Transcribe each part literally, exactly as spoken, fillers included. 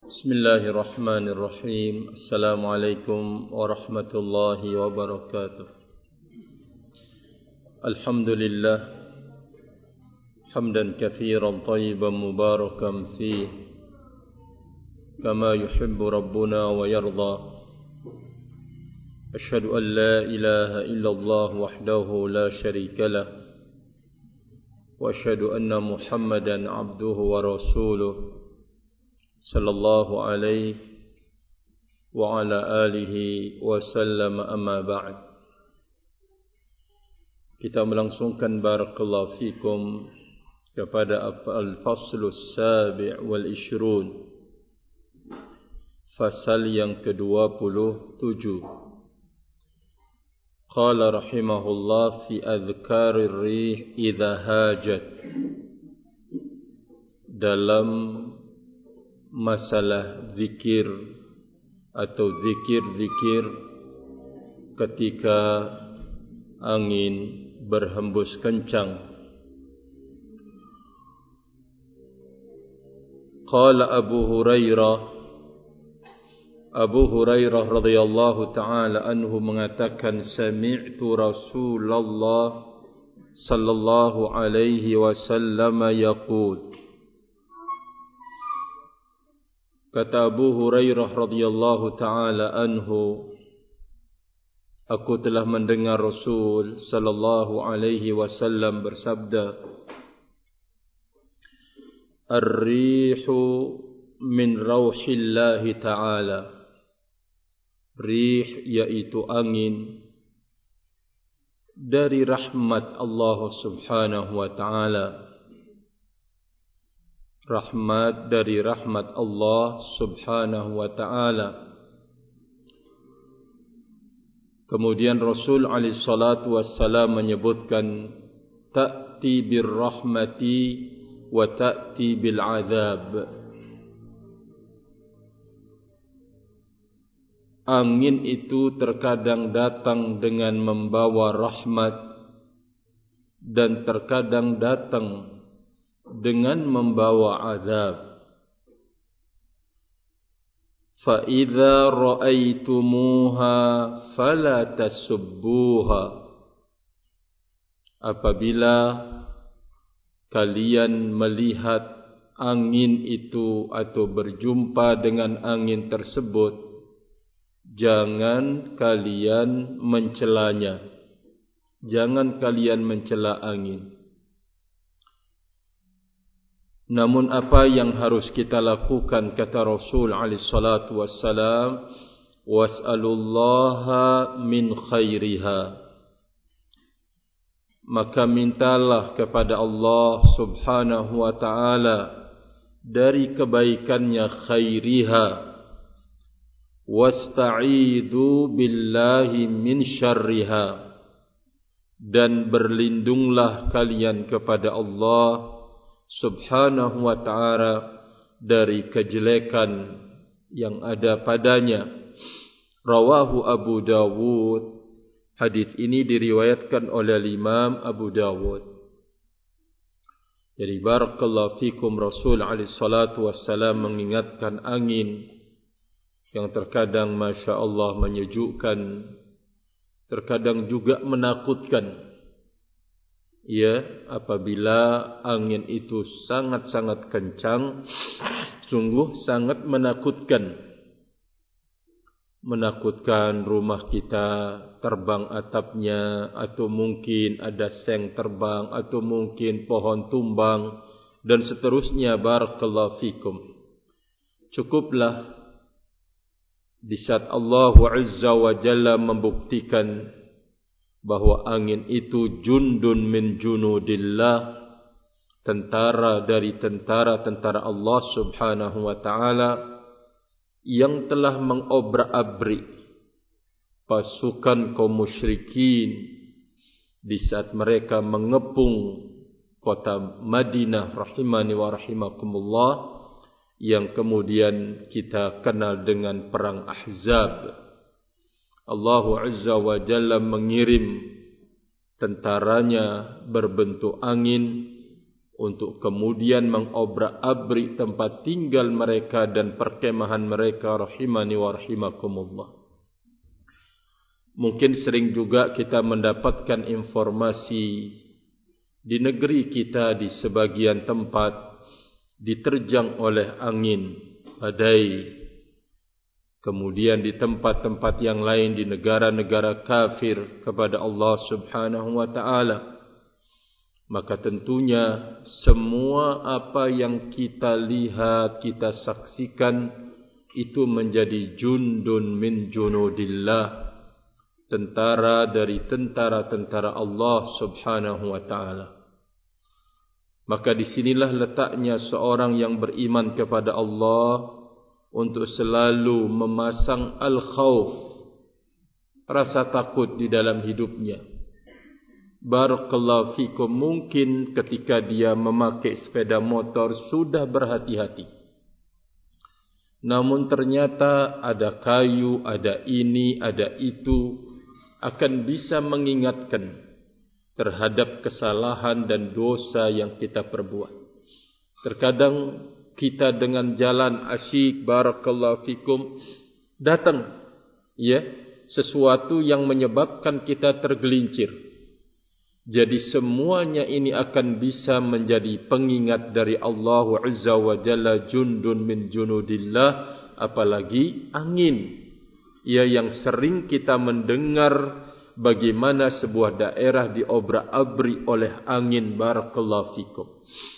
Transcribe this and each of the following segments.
Bismillahirrahmanirrahim. Assalamualaikum warahmatullahi wabarakatuh. Alhamdulillah hamdan katsiran tayyiban mubarakan fih kama yuhibbu rabbuna wa yarda. Asyhadu an la ilaha illallah wahdahu la syarika lah wa asyhadu anna Muhammadan abduhu wa rasuluh sallallahu alaihi wa ala alihi wa sallam, amma ba'd. Kita melangsungkan barakallahu fikum kepada al-faslu sabi' wal ishrun, fasal yang kedua puluh tujuh. Qala rahimahullah fi adhkarir rih idha hajat, dalam masalah zikir atau zikir-zikir ketika angin berhembus kencang. Qala Abu Hurairah Abu Hurairah radhiyallahu ta'ala anhu mengatakan, sami'tu Rasulullah sallallahu alaihi wasallam yaqul. Kata Abu Hurairah radhiyallahu ta'ala anhu, aku telah mendengar Rasul sallallahu alaihi wasallam bersabda, ar-rihu min rauhillahi ta'ala. Rih yaitu angin dari rahmat Allah subhanahu wa ta'ala. Rahmat dari rahmat Allah subhanahu wa ta'ala. Kemudian Rasul alaihi salatu wassalam menyebutkan, ta'ti bir rahmati wa ta'ti bil azab. Angin itu terkadang datang dengan membawa rahmat dan terkadang datang dengan membawa azab. Fa idza ra'aitumuha fala tasubbuha. Apabila kalian melihat angin itu atau berjumpa dengan angin tersebut, jangan kalian mencelanya. Jangan kalian mencela angin. Namun apa yang harus kita lakukan, kata Rasul alaihi salatu wassalam, was'alullaha min khairiha. Maka mintalah kepada Allah subhanahu wa ta'ala dari kebaikannya, khairiha. Wasta'idu billahi min syarriha. Dan berlindunglah kalian kepada Allah subhanahu wa ta'ala dari kejelekan yang ada padanya. Rawahu Abu Dawud. Hadis ini diriwayatkan oleh Imam Abu Dawud. Jadi barakallahu fikum, Rasul alaihi salatu wassalam mengingatkan angin yang terkadang masya Allah menyejukkan, terkadang juga menakutkan. Ya, apabila angin itu sangat-sangat kencang, sungguh sangat menakutkan. Menakutkan rumah kita terbang atapnya, atau mungkin ada seng terbang, atau mungkin pohon tumbang, dan seterusnya. Barakallahu fikum. Cukuplah di saat Allah Azza wa Jalla membuktikan bahwa angin itu jundun min junudillah, tentara dari tentara-tentara Allah subhanahu wa ta'ala, yang telah mengobrak-abrik pasukan kaum musyrikin di saat mereka mengepung kota Madinah rahimani wa rahimakumullah, yang kemudian kita kenal dengan perang Ahzab. Allah Azza wa Jalla mengirim tentaranya berbentuk angin untuk kemudian mengobrak-abrik tempat tinggal mereka dan perkemahan mereka, rahimani wa rahimakumullah. Mungkin sering juga kita mendapatkan informasi di negeri kita di sebagian tempat diterjang oleh angin badai. Kemudian di tempat-tempat yang lain di negara-negara kafir kepada Allah Subhanahu wa taala. Maka tentunya semua apa yang kita lihat, kita saksikan itu menjadi jundun min junudillah, tentara dari tentara-tentara Allah Subhanahu wa taala. Maka disinilah letaknya seorang yang beriman kepada Allah untuk selalu memasang al-khawf, rasa takut di dalam hidupnya. Barakallahu fikum, mungkin ketika dia memakai sepeda motor sudah berhati-hati, namun ternyata ada kayu, ada ini, ada itu, akan bisa mengingatkan terhadap kesalahan dan dosa yang kita perbuat. Terkadang kita dengan jalan asyik, barakallahu fikum, datang ya sesuatu yang menyebabkan kita tergelincir. Jadi semuanya ini akan bisa menjadi pengingat dari Allah Azza wa Jalla, jundun min junudillah, apalagi angin ya yang sering kita mendengar bagaimana sebuah daerah diobrak-abrik oleh angin, barakallahu fikum.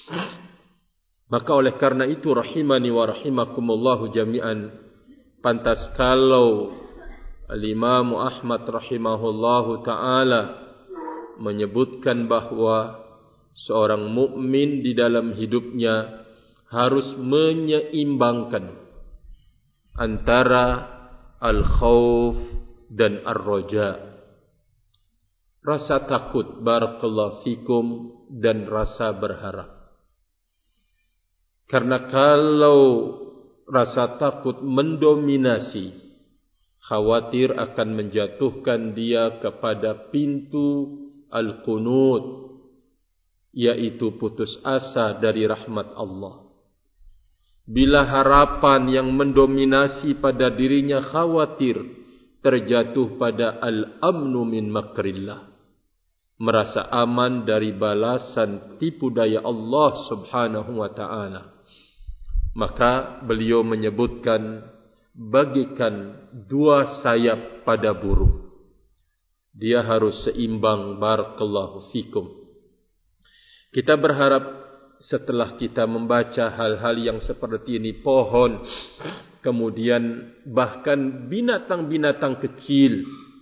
Maka oleh karena itu, rahimani wa rahimakumullahu jami'an, pantas kalau Al-Imam Ahmad rahimahullahu ta'ala menyebutkan bahawa seorang mukmin di dalam hidupnya harus menyeimbangkan antara al-khawf dan ar-raja, rasa takut, barakallahu fikum, dan rasa berharap. Karena kalau rasa takut mendominasi, khawatir akan menjatuhkan dia kepada pintu al-qunut, yaitu putus asa dari rahmat Allah. Bila harapan yang mendominasi pada dirinya, khawatir terjatuh pada al-amnu min makrillah, merasa aman dari balasan tipu daya Allah Subhanahu wa ta'ala. Maka beliau menyebutkan bagikan dua sayap pada burung. Dia harus seimbang, barakallahu fikum. Kita berharap setelah kita membaca hal-hal yang seperti ini, pohon, kemudian bahkan binatang-binatang kecil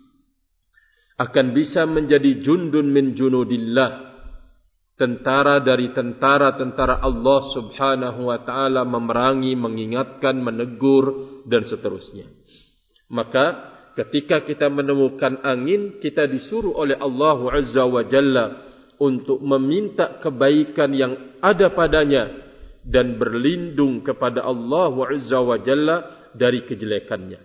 akan bisa menjadi jundun min junudillah, tentara dari tentara-tentara Allah Subhanahu wa ta'ala, memerangi, mengingatkan, menegur, dan seterusnya. Maka ketika kita menemukan angin, kita disuruh oleh Allah Azza wa Jalla untuk meminta kebaikan yang ada padanya dan berlindung kepada Allah Azza wa Jalla dari kejelekannya.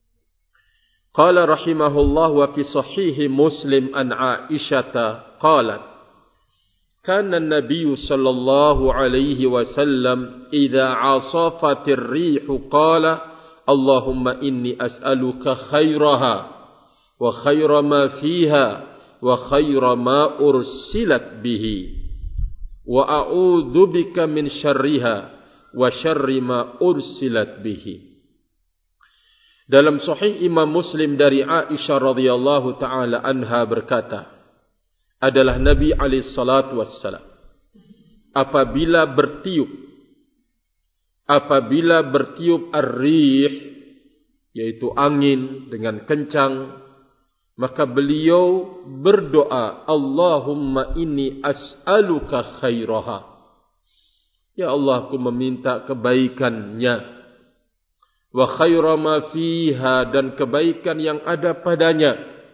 Qala rahimahullah wa fi sahihi Muslim an Aisyata qalat, kana an-nabiy sallallahu alaihi wasallam idza asafatir rihu qala Allahumma inni as'aluka khairaha wa khaira ma fiha wa khaira ma ursilat bihi wa a'udzu bika min syarriha wa syarri ma ursilat bihi. Dalam sahih Imam Muslim dari Aisyah radhiyallahu taala anha berkata, adalah Nabi alaihi salatu wassalam apabila bertiup apabila bertiup ar-rih, yaitu angin dengan kencang, maka beliau berdoa, Allahumma inni as'aluka khairaha, ya Allah, aku meminta kebaikannya, wa khaira ma fiha, dan kebaikan yang ada padanya,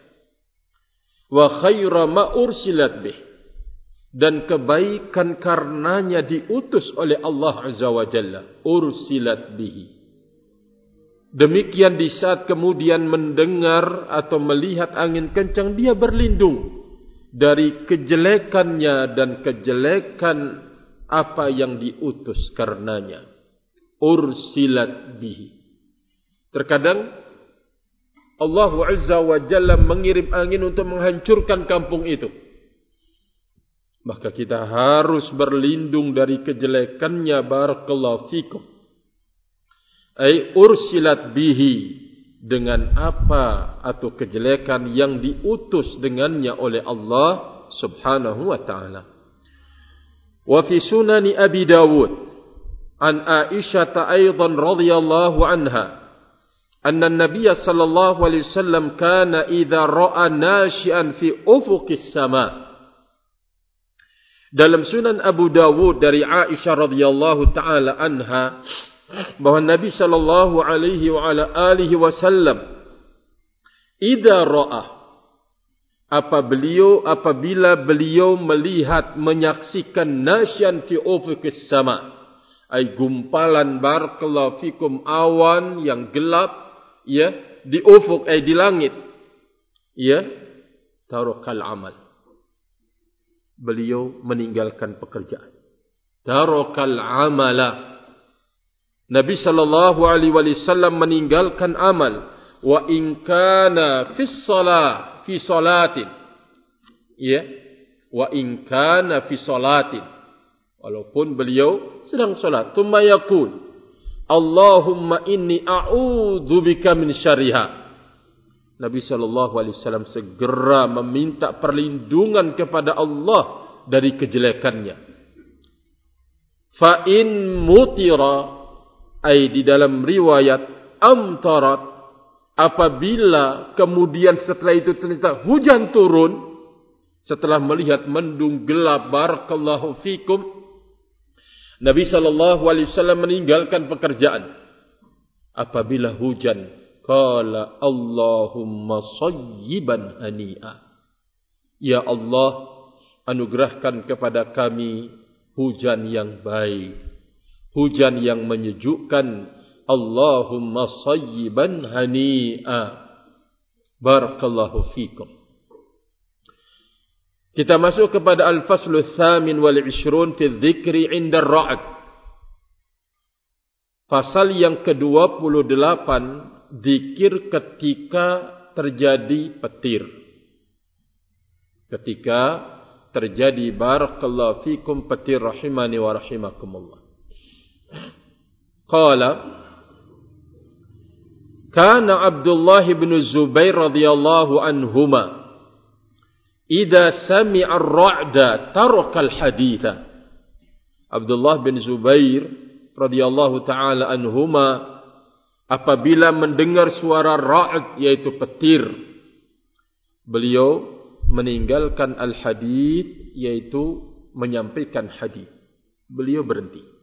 wa khaira ma ursilat bih, dan kebaikan karenanya diutus oleh Allah Azza wa Jalla, ursilat bihi. Demikian di saat kemudian mendengar atau melihat angin kencang, dia berlindung dari kejelekannya dan kejelekan apa yang diutus karenanya. Ursilat bihi. Terkadang Allah Azza wa Jalla mengirim angin untuk menghancurkan kampung itu. Maka kita harus berlindung dari kejelekannya. Barakallahu fikum. Ay ursilat bihi, dengan apa atau kejelekan yang diutus dengannya oleh Allah Subhanahu wa taala. Wa fi sunani Abi Dawud an Aisyah aidan radhiyallahu anha anna an-nabiy sallallahu alaihi wasallam kana idza ra'a nashi'an fi ufuqis sama'. Dalam Sunan Abu Dawud dari Aisyah radhiyallahu taala anha bahwa Nabi sallallahu alaihi wa ala alihi wasallam idza ra'a, apa beliau apabila beliau melihat menyaksikan nasyan fi ufuqis sama, ay gumpalan barakallahu fikum awan yang gelap ya di ufuk ay di langit ya, tarakal amal, beliau meninggalkan pekerjaan. Tarakal amala, Nabi sallallahu alaihi wasallam meninggalkan amal. Wa in kana fi shalah fi salatin, ya, wa in kana fi salatin, walaupun beliau sedang salat, tsumma yaqul Allahumma inni a'udzu bika min syarriha. Nabi sallallahu alaihi wasallam segera meminta perlindungan kepada Allah dari kejelekannya. Fa in mutira, ay di dalam riwayat amtarat, apabila kemudian setelah itu ternyata hujan turun, setelah melihat mendung gelap, barakallahu fikum, Nabi sallallahu alaihi wasallam meninggalkan pekerjaan. Apabila hujan, qala Allahumma sayyiban hani'a, ya Allah, anugerahkan kepada kami hujan yang baik, hujan yang menyejukkan. Allahumma sayyiban hani'a. Barakallahu fikum. Kita masuk kepada al-faslu tsamin wal ishrun fi dzikri 'inda ar-ra'd. Pasal yang kedua puluh delapan, zikir ketika terjadi petir. Ketika terjadi barakallahu fikum petir, rahimani wa rahimakumullah. Qala kana Abdullah bin Zubair radhiyallahu anhuma idza sami'a ar-ra'da taraka al-haditha. Abdullah bin Zubair radhiyallahu taala anhuma apabila mendengar suara ra'd yaitu petir, beliau meninggalkan al-hadith yaitu menyampaikan hadis. Beliau berhenti.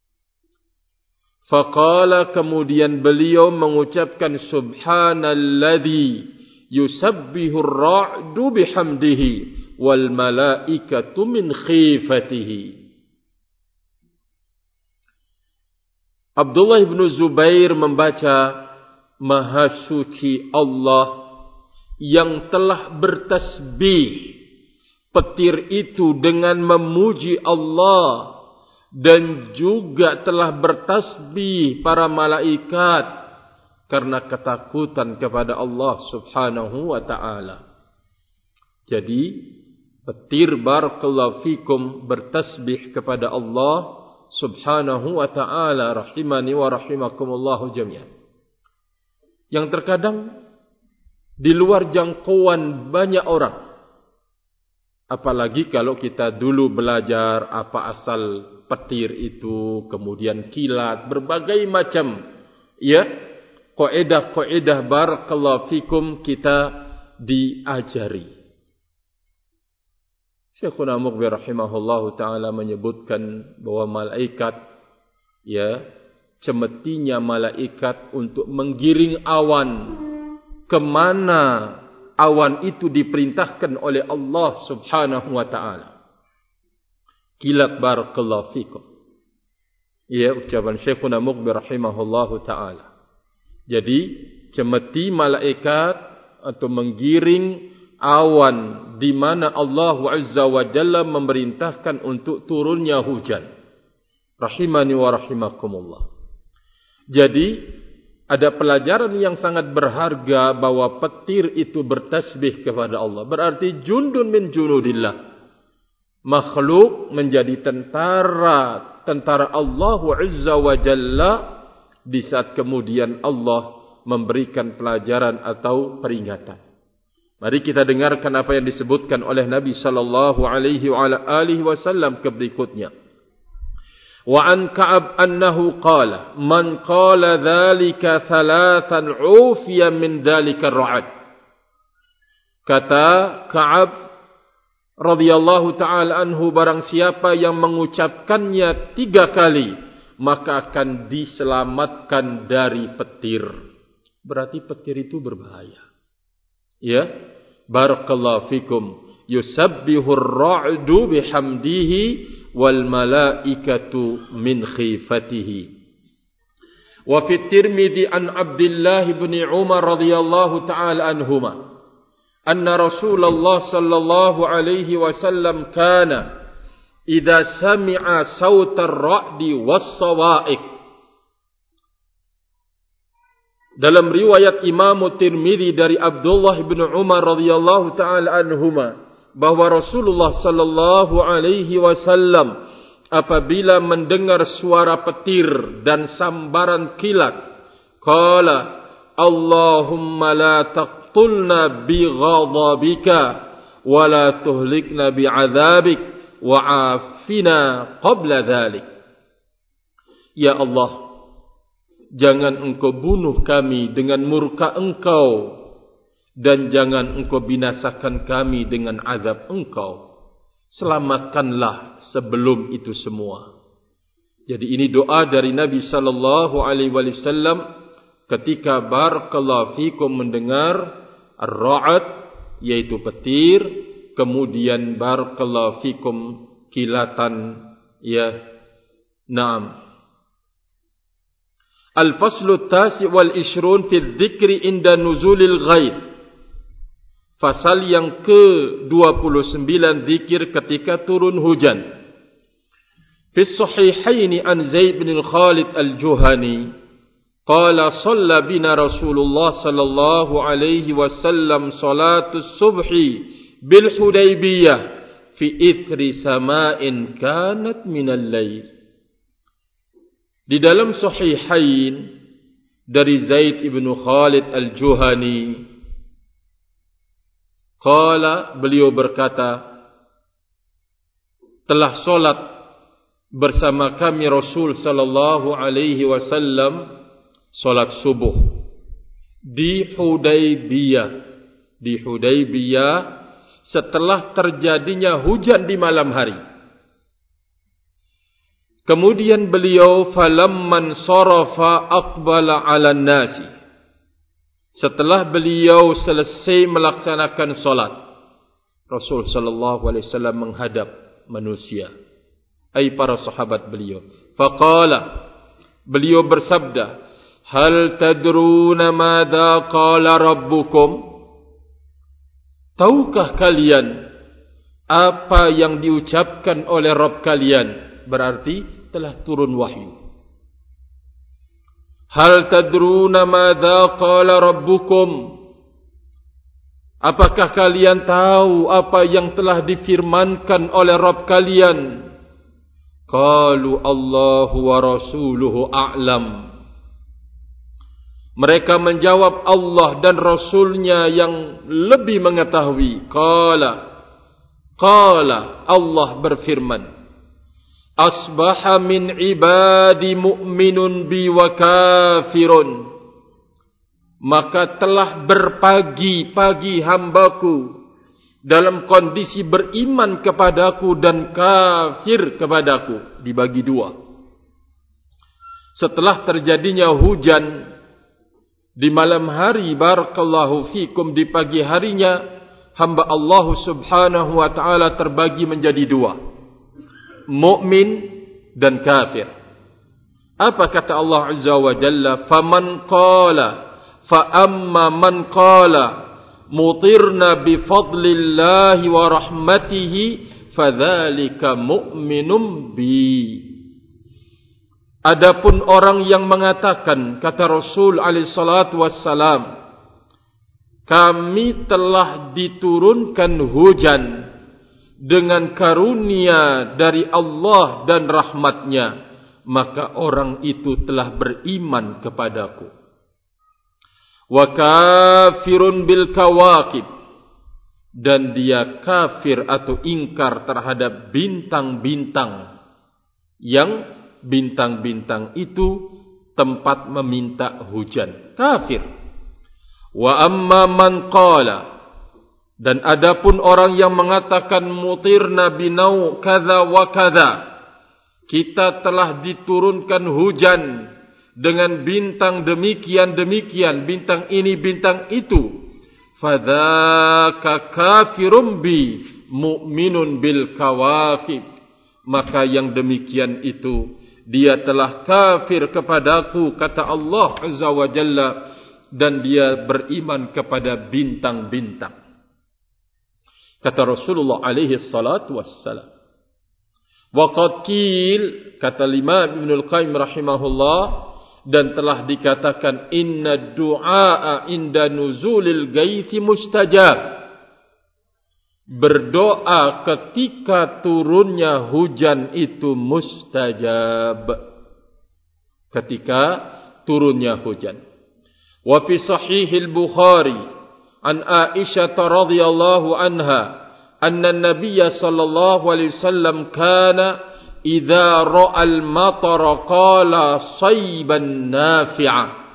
Faqala, kemudian beliau mengucapkan subhanalladzi yusabbihu ar-ra'du bihamdihi wal malaikatu min khifatihi. Abdullah bin Zubair membaca Maha suci Allah yang telah bertasbih petir itu dengan memuji Allah, dan juga telah bertasbih para malaikat karena ketakutan kepada Allah Subhanahu wa taala. Jadi petir barakallahu fikum bertasbih kepada Allah Subhanahu wa taala, rahimani wa rahimakumullah jami'an. Yang terkadang di luar jangkauan banyak orang. Apalagi kalau kita dulu belajar apa asal petir itu, kemudian kilat, berbagai macam ya kaidah-kaidah barakallahu fikum kita diajari. Syekhuna Muqbil rahimahullahu taala menyebutkan bahwa malaikat ya cemetinya malaikat untuk menggiring awan kemana awan itu diperintahkan oleh Allah Subhanahu wa taala. Kilat barakallahu fikum. Ya, ucapan Syekhuna Muqbil rahimahullahu taala. Jadi cemeti malaikat atau menggiring awan di mana Allah Azza wa Jalla memerintahkan untuk turunnya hujan. Rahimani wa rahimakumullah. Jadi ada pelajaran yang sangat berharga bahwa petir itu bertasbih kepada Allah. Berarti jundun min junudillah. Makhluk menjadi tentara tentara Allah Azza wa Jalla di saat kemudian Allah memberikan pelajaran atau peringatan. Mari kita dengarkan apa yang disebutkan oleh Nabi sallallahu alaihi wa ala alihi wasallam ke berikutnya. Wa an Ka'ab annahu qala man qala dhalika thalathan ufiya min dhalika ar-ra'd. Kata Ka'ab radhiyallahu ta'ala anhu, barang siapa yang mengucapkannya tiga kali maka akan diselamatkan dari petir. Berarti petir itu berbahaya. Ya, barakallahu fikum. Yusabbihur ra'du bihamdihi wal malaikatu min khifatihi. Wa fi Tirmidzi an Abdullah bin Umar radhiyallahu ta'ala anhuma anna Rasulullah sallallahu alaihi wasallam kana idza sami'a sautar ra'di was-sawa'iq. Dalam riwayat Imam Tirmidzi dari Abdullah bin Umar radhiyallahu taala anhuma bahwa Rasulullah sallallahu alaihi wasallam apabila mendengar suara petir dan sambaran kilat, qala Allahumma la taqtulna bi ghadabika wa la tuhlikna bi 'adzabik wa 'afina qabla dhalik. Ya Allah, jangan engkau bunuh kami dengan murka engkau, dan jangan engkau binasakan kami dengan azab engkau. Selamatkanlah sebelum itu semua. Jadi ini doa dari Nabi sallallahu alaihi wasallam ketika barakallahu fikum mendengar ar-ra'd, yaitu petir, kemudian barakallahu fikum kilatan, ya. Naam. Al-faslu tasi wal ishrun fi dzikri inda nuzulil ghaib. Fasal yang ke dua puluh sembilan, zikir ketika turun hujan. Fi sahihaini an Zaid bin Khalid al-Juhani qala shalla bina Rasulullah sallallahu alaihi wasallam salatus subhi bil Hudaybiyah fi ithri sama'in kanat minal layl. Di dalam sahihain dari Zaid bin Khalid al-Juhani, qala, beliau berkata, telah solat bersama kami Rasul sallallahu alaihi wasallam solat subuh di Hudaybiyah, di Hudaybiyah setelah terjadinya hujan di malam hari. Kemudian beliau falamman sarafa aqbala 'alan nasi. Setelah beliau selesai melaksanakan salat, Rasul sallallahu alaihi wasallam menghadap manusia, ai para sahabat beliau. Faqala, beliau bersabda, hal tadruna madza qala rabbukum? Tahukah kalian apa yang diucapkan oleh Rabb kalian? Berarti telah turun wahyu. Hal tadruna madza qala rabbukum? Apakah kalian tahu apa yang telah difirmankan oleh Rabb kalian? Qalu Allahu wa rasuluhu a'lam. Mereka menjawab, Allah dan Rasulnya yang lebih mengetahui. Qala, qala, Allah berfirman, asbaha min ibadi mu'minun bi wa kafirun. Maka telah berpagi-pagi hambaku dalam kondisi beriman kepadaku dan kafir kepadaku. Dibagi dua. Setelah terjadinya hujan di malam hari, barakallahu fikum, di pagi harinya hamba Allah subhanahu wa ta'ala terbagi menjadi dua, mukmin dan kafir. Apa kata Allah azza wa jalla? Faman qala, fa amma man qala mutirna bifadlillahi wa rahmatihi fadzalika mu'minum bi. Adapun orang yang mengatakan, kata Rasul alaihi salatu wassalam, kami telah diturunkan hujan dengan karunia dari Allah dan rahmatnya, maka orang itu telah beriman kepadaku. Wa kafirun bil kawakib, dan dia kafir atau ingkar terhadap bintang-bintang yang bintang-bintang itu tempat meminta hujan. Kafir. Wa amma man qala, dan adapun orang yang mengatakan mutirna binau kadza wa kadza, kita telah diturunkan hujan dengan bintang demikian-demikian, bintang ini, bintang itu, fadzaka kafirum bi mu'minun bil kawakib, maka yang demikian itu dia telah kafir kepadaku, kata Allah Azza wa Jalla, dan dia beriman kepada bintang-bintang. Kata Rasulullah alaihi salatu wassalam. Waqad qil, kata Imam Ibnul Qayyim rahimahullah, dan telah dikatakan, inna du'a inda nuzulil gaithi mustajab. Berdoa ketika turunnya hujan itu mustajab. Ketika turunnya hujan. Wa fi sahihil Bukhari an Aisyah radhiyallahu anha anna an-nabiy sallallahu alaihi wasallam kana idza ra'al matara qala sayban nafi'a.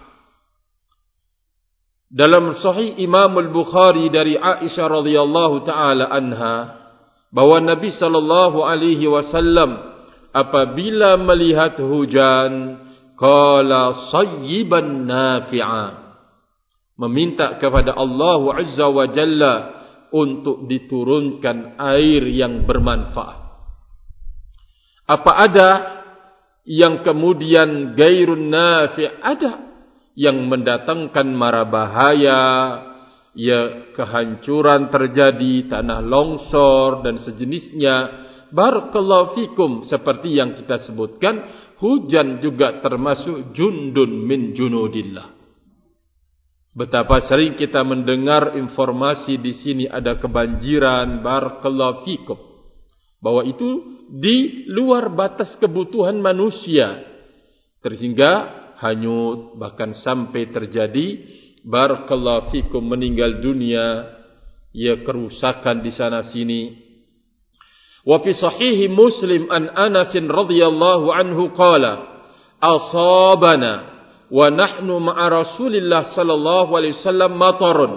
Dalam sahih Imam Al-Bukhari dari Aisyah radhiyallahu taala anha, bahwa Nabi sallallahu alaihi wasallam apabila melihat hujan qala sayyiban nafi'a, meminta kepada Allah Azza wa Jalla untuk diturunkan air yang bermanfaat. Apa ada yang kemudian gairun nafi'? Ada yang mendatangkan mara bahaya, ya kehancuran terjadi, tanah longsor dan sejenisnya. Barakallahu fikum, seperti yang kita sebutkan, hujan juga termasuk jundun min junudillah. Betapa sering kita mendengar informasi di sini ada kebanjiran, barakallahu fikum, bahwa itu di luar batas kebutuhan manusia, terhingga hanyut, bahkan sampai terjadi barakallahu fikum meninggal dunia, ya kerusakan di sana sini. Wa fi sahih Muslim an Anas radhiyallahu anhu qala asabana wa nahnu ma'a Rasulillah sallallahu alaihi wasallam matarun.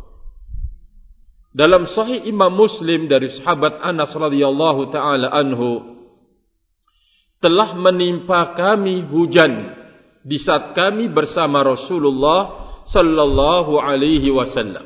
Dalam sahih Imam Muslim dari sahabat Anas radhiyallahu taala anhu, telah menimpa kami hujan di saat kami bersama Rasulullah sallallahu alaihi wasallam.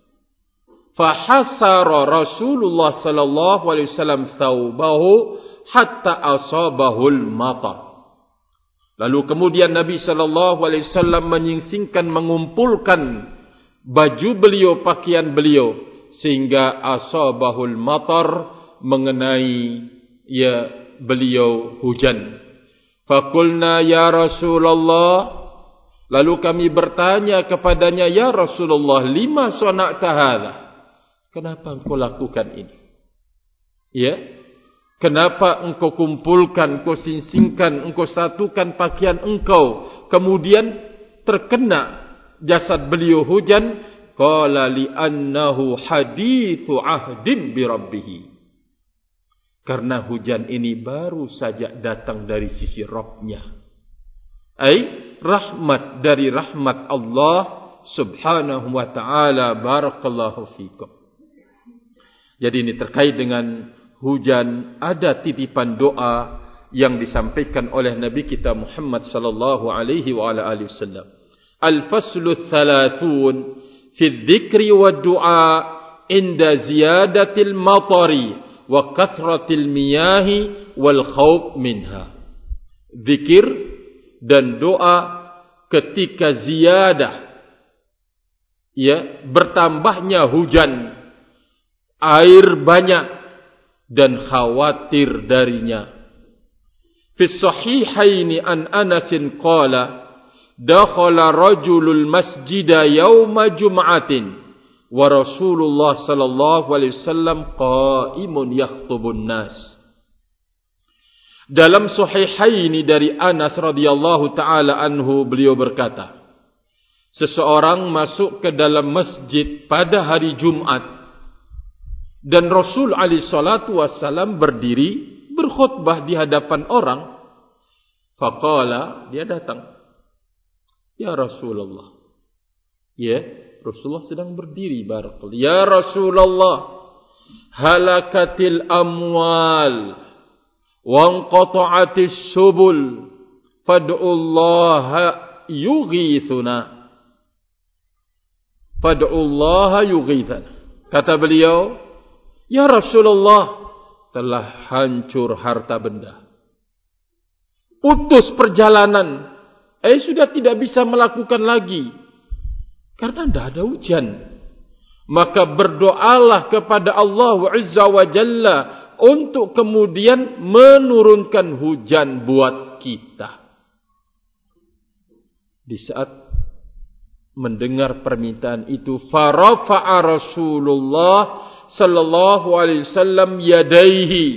Fahasara Rasulullah sallallahu alaihi wasallam thawbahu hatta asabahul matar. Lalu kemudian Nabi sallallahu alaihi wasallam menyingsingkan, mengumpulkan baju beliau, pakaian beliau, sehingga asabahul matar, mengenai ya beliau hujan. Fakulna ya Rasulullah, lalu kami bertanya kepadanya, ya Rasulullah, lima sona'ta hadha, kenapa engkau lakukan ini? Ya, kenapa engkau kumpulkan, engkau singsingkan, engkau satukan pakaian engkau, kemudian terkena jasad beliau hujan? Qala li annahu hadithu ahdin bi rabbih. Karena hujan ini baru saja datang dari sisi Rabb-Nya. Ai rahmat dari rahmat Allah subhanahu wa ta'ala. Barakallahu fikum. Jadi ini terkait dengan hujan. Ada titipan doa yang disampaikan oleh Nabi kita Muhammad sallallahu alaihi wa ala alihi wasallam. Al-faslu thalathun fi dzikri wa du'a inda ziyadatil matari wa kathratil miyahi wal khawf minha. Zikir dan doa ketika ziyadah, ya, bertambahnya hujan, air banyak dan khawatir darinya. Fi sahihaini an Anasin qala dakhala rajulul masjida yawma jum'atin wa Rasulullah sallallahu alaihi wasallam qa'imun yakhtubun nas. Dalam sahihaini dari Anas radhiyallahu taala anhu, beliau berkata, seseorang masuk ke dalam masjid pada hari Jumat dan Rasul alaihi salatu wasallam berdiri berkhutbah di hadapan orang. Faqala, dia datang, ya Rasulullah. Ya, Rasulullah sedang berdiri, barakallahu. Ya Rasulullah, halakatil amwal wanqata'atis subul fad'ullaha yughithuna. Fad'ullaha yughithana. Kata beliau, ya Rasulullah, telah hancur harta benda, putus perjalanan, eh sudah tidak bisa melakukan lagi karena tidak ada hujan. Maka berdoalah kepada Allah Azza wa Jalla untuk kemudian menurunkan hujan buat kita. Di saat mendengar permintaan itu, farafa'a Rasulullah sallallahu alaihi wasallam yadaihi.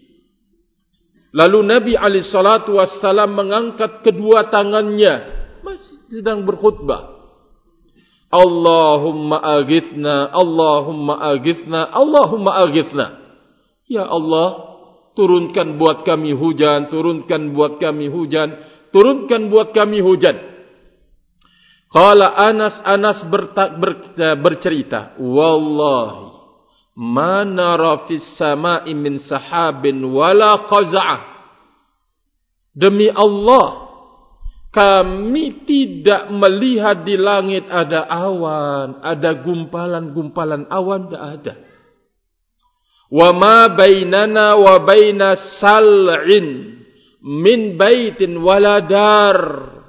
Lalu Nabi alaihi salatu wassalam mengangkat kedua tangannya, masih sedang berkhutbah. Allahumma aghithna, Allahumma aghithna, Allahumma aghithna. Ya Allah, turunkan buat kami hujan, turunkan buat kami hujan, turunkan buat kami hujan. Qala Anas, Anas berta, ber, bercerita, wallahi ma nara fis sama'i min sahabin wala qaza'ah. Demi Allah, kami tidak melihat di langit ada awan, ada gumpalan-gumpalan awan, tidak ada. Wa ma bainana wa baina sal'in min baitin wala dar.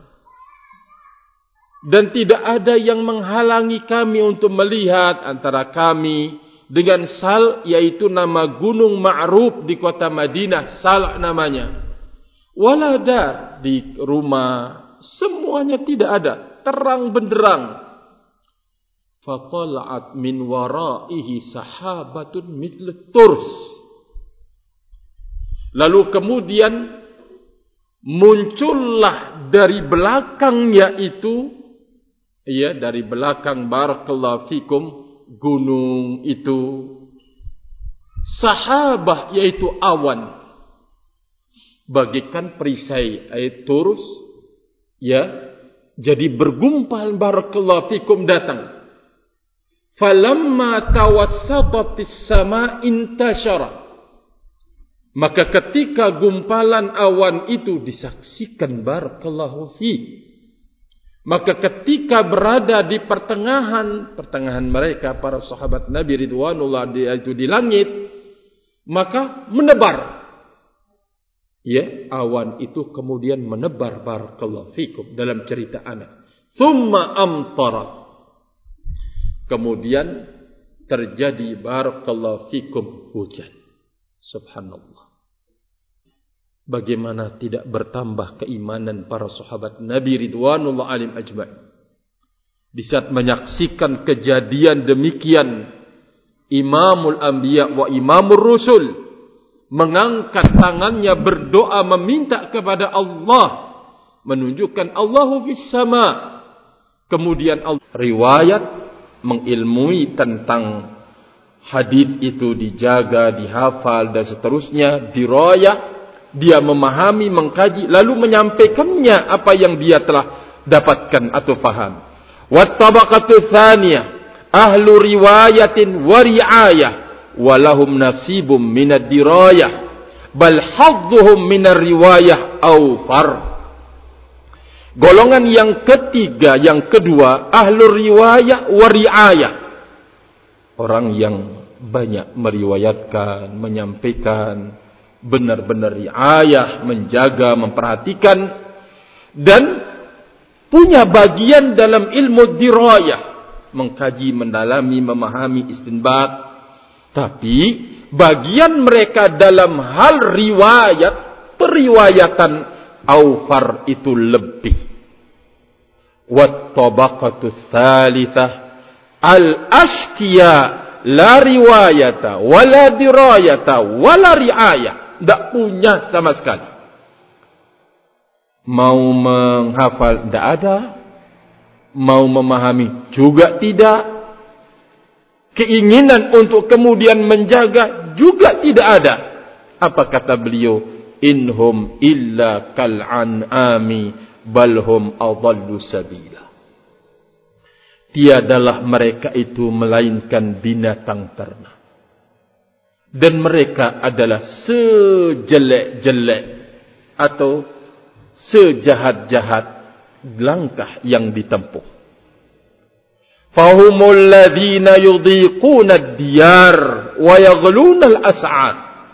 Dan tidak ada yang menghalangi kami untuk melihat antara kami dengan Sal, yaitu nama gunung ma'ruf di kota Madinah, Sal namanya. Waladar, di rumah, semuanya tidak ada, terang benderang. Fatala'at min waraihi sahabatun mithl turs. Lalu kemudian muncullah dari belakangnya itu, ya, dari belakang barakallahu fikum, gunung itu sahabah, yaitu awan bagikan perisai, ayat turus, ya, jadi bergumpal barakallahu fikum datang. Falamma tawassatatis sama intashara. Maka ketika gumpalan awan itu disaksikan barakallahu fi, maka ketika berada di pertengahan pertengahan mereka para sahabat Nabi ridwanullah itu di langit, maka menebar. Ya, awan itu kemudian menebar barakallahu fikum dalam cerita anak. Tsumma amtara. Kemudian terjadi barakallahu fikum hujan. Subhanallah. Bagaimana tidak bertambah keimanan para sahabat Nabi ridwanullah alim ajma'in. Di saat menyaksikan kejadian demikian, Imamul Anbiya wa Imamur Rusul mengangkat tangannya berdoa meminta kepada Allah, menunjukkan Allahu fis sama. Kemudian Allah, riwayat mengilmui tentang hadis itu dijaga, dihafal dan seterusnya, dirayah. Dia memahami, mengkaji, lalu menyampaikannya apa yang dia telah dapatkan atau faham. Wattabaqatu tsaniyah ahlu riwayatin wa riayah walahum nasibum minad dirayah bal hadduhum minar riwayah awfar. Golongan yang ketiga, yang kedua, ahlu riwayah wa riayah, orang yang banyak meriwayatkan, menyampaikan, benar-benar riayah, menjaga, memperhatikan, dan punya bagian dalam ilmu dirayah, mengkaji, mendalami, memahami, istinbat. Tapi bagian mereka dalam hal riwayat, periwayatan awfar itu lebih. Wat tabaqatu tsalitsah al-ashqiya la riwayata wala dirayata wala riayah, tidak punya sama sekali. Mau menghafal tidak ada, mau memahami juga tidak, keinginan untuk kemudian menjaga juga tidak ada. Apa kata beliau? Inhum illa kal an'ami balhum adallu sabila. Tiadalah mereka itu melainkan binatang ternak, dan mereka adalah sejelek-jelek atau sejahat-jahat langkah yang ditempuh. Fahumul ladzina yudhiquna ad-diyar wa yaghluna al-as'ad.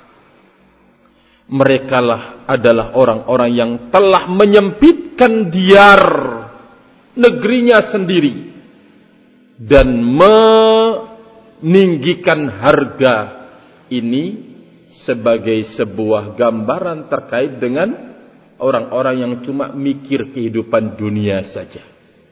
Merekalah adalah orang-orang yang telah menyempitkan diyar, negerinya sendiri, dan meninggikan harga. Ini sebagai sebuah gambaran terkait dengan orang-orang yang cuma mikir kehidupan dunia saja.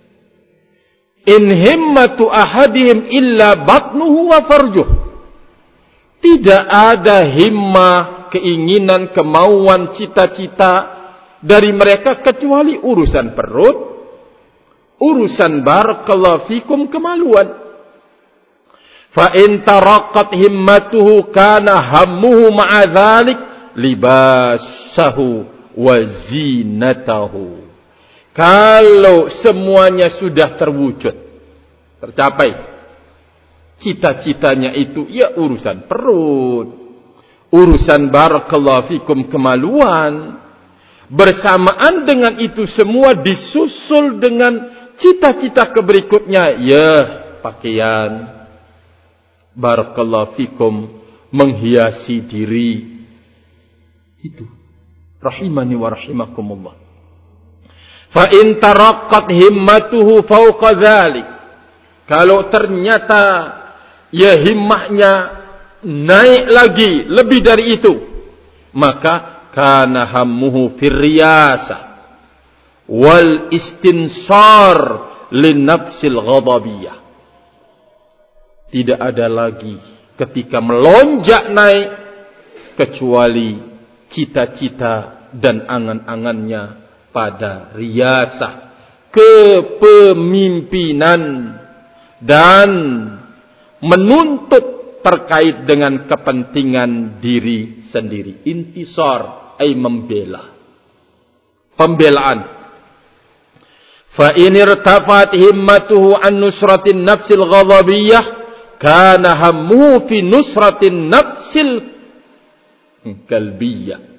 In himmatu ahadihim illa batnuhu wa farjuh. Tidak ada himmah, keinginan, kemauan, cita-cita dari mereka kecuali urusan perut, urusan barakallahu fikum kemaluan. Fa in taraqqat himmatuhu kana hammuhu ma'a dzalik libasahu wa zinatahu. Kalau semuanya sudah terwujud, tercapai, cita-citanya itu ya urusan perut, urusan barakallahu fikum kemaluan, bersamaan dengan itu semua disusul dengan cita-cita keberikutnya, ya pakaian, barakallahu fikum, menghiasi diri. Itu rahimani wa rahimakumullah. Fa in taraqqat himmatuhu fawqa dzalik. Kalau ternyata ya himmahnya naik lagi lebih dari itu, maka kana hammuhu fir riyasah wal istinsar lin nafsil ghadabiyah. Tidak ada lagi ketika melonjak naik kecuali cita-cita dan angan-angannya pada riyasah, kepemimpinan, dan menuntut terkait dengan kepentingan diri sendiri. Intisar, ay membela, pembelaan. Fa in irtafat himmatuhu an nusratin nafsil ghadabiyah kana hammuhu fi nusratin nafsil kalbiyah.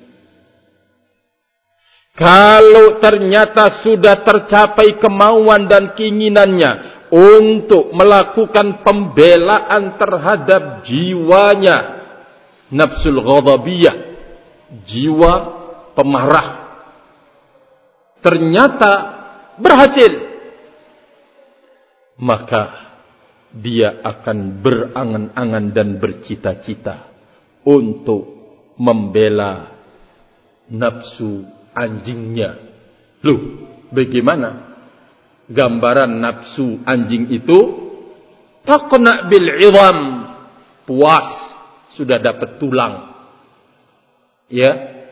Kalau ternyata sudah tercapai kemauan dan keinginannya untuk melakukan pembelaan terhadap jiwanya, nafsul ghadabiyah, jiwa pemarah, ternyata berhasil, maka dia akan berangan-angan dan bercita-cita untuk membela nafsu anjingnya. Loh, bagaimana gambaran nafsu anjing itu? Taqna bil 'idham, puas, sudah dapat tulang. Ya.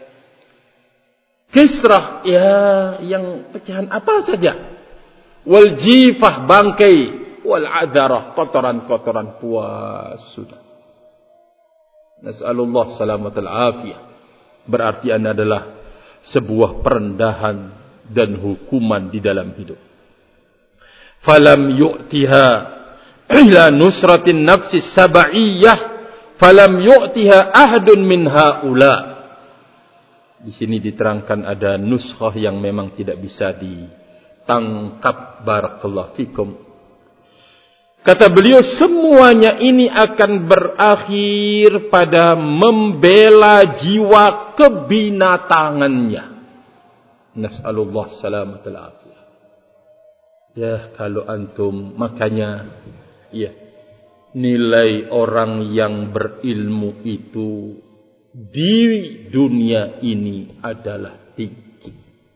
Kisrah, ya yang pecahan apa saja. Wal jifah, bangkai, wal adarah, kotoran-kotoran, puas sudah. Nas'alullah salamatal afiyah. Berarti anda adalah sebuah perendahan dan hukuman di dalam hidup. Falam yu'tiha ila nusratin nafsi sab'iyah, falam yu'tiha ahadun min haula. Di sini diterangkan ada nuskhah yang memang tidak bisa ditangkap, barakallahu fikum. Kata beliau, semuanya ini akan berakhir pada membela jiwa kebinatangannya. Nas'alullah salamatul afiyah. Ya, kalau antum, makanya ya, nilai orang yang berilmu itu di dunia ini adalah tinggi.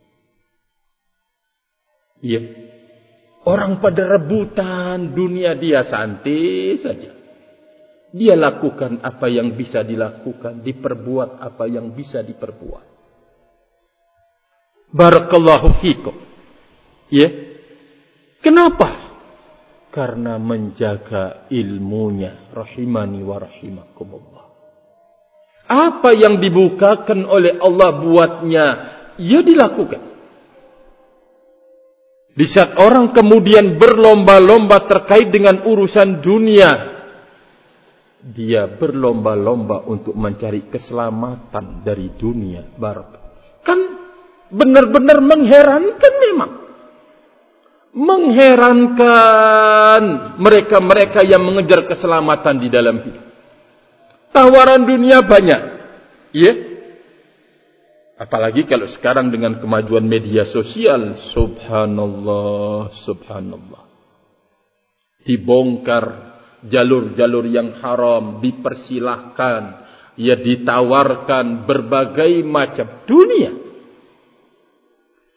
Ya, orang pada rebutan dunia, dia santai saja. Dia lakukan apa yang bisa dilakukan, diperbuat apa yang bisa diperbuat. Barakallahu fikum. Ya. Kenapa? Karena menjaga ilmunya. Rahimani wa rahimakumullah. Apa yang dibukakan oleh Allah buatnya, ia dilakukan. Di saat orang kemudian berlomba-lomba terkait dengan urusan dunia, dia berlomba-lomba untuk mencari keselamatan dari dunia. Barak. Kan benar-benar mengherankan memang. Mengherankan mereka-mereka yang mengejar keselamatan di dalam hidup. Tawaran dunia banyak. Ya. Apalagi kalau sekarang dengan kemajuan media sosial. Subhanallah, subhanallah. Dibongkar jalur-jalur yang haram, dipersilahkan, ya, ditawarkan berbagai macam dunia.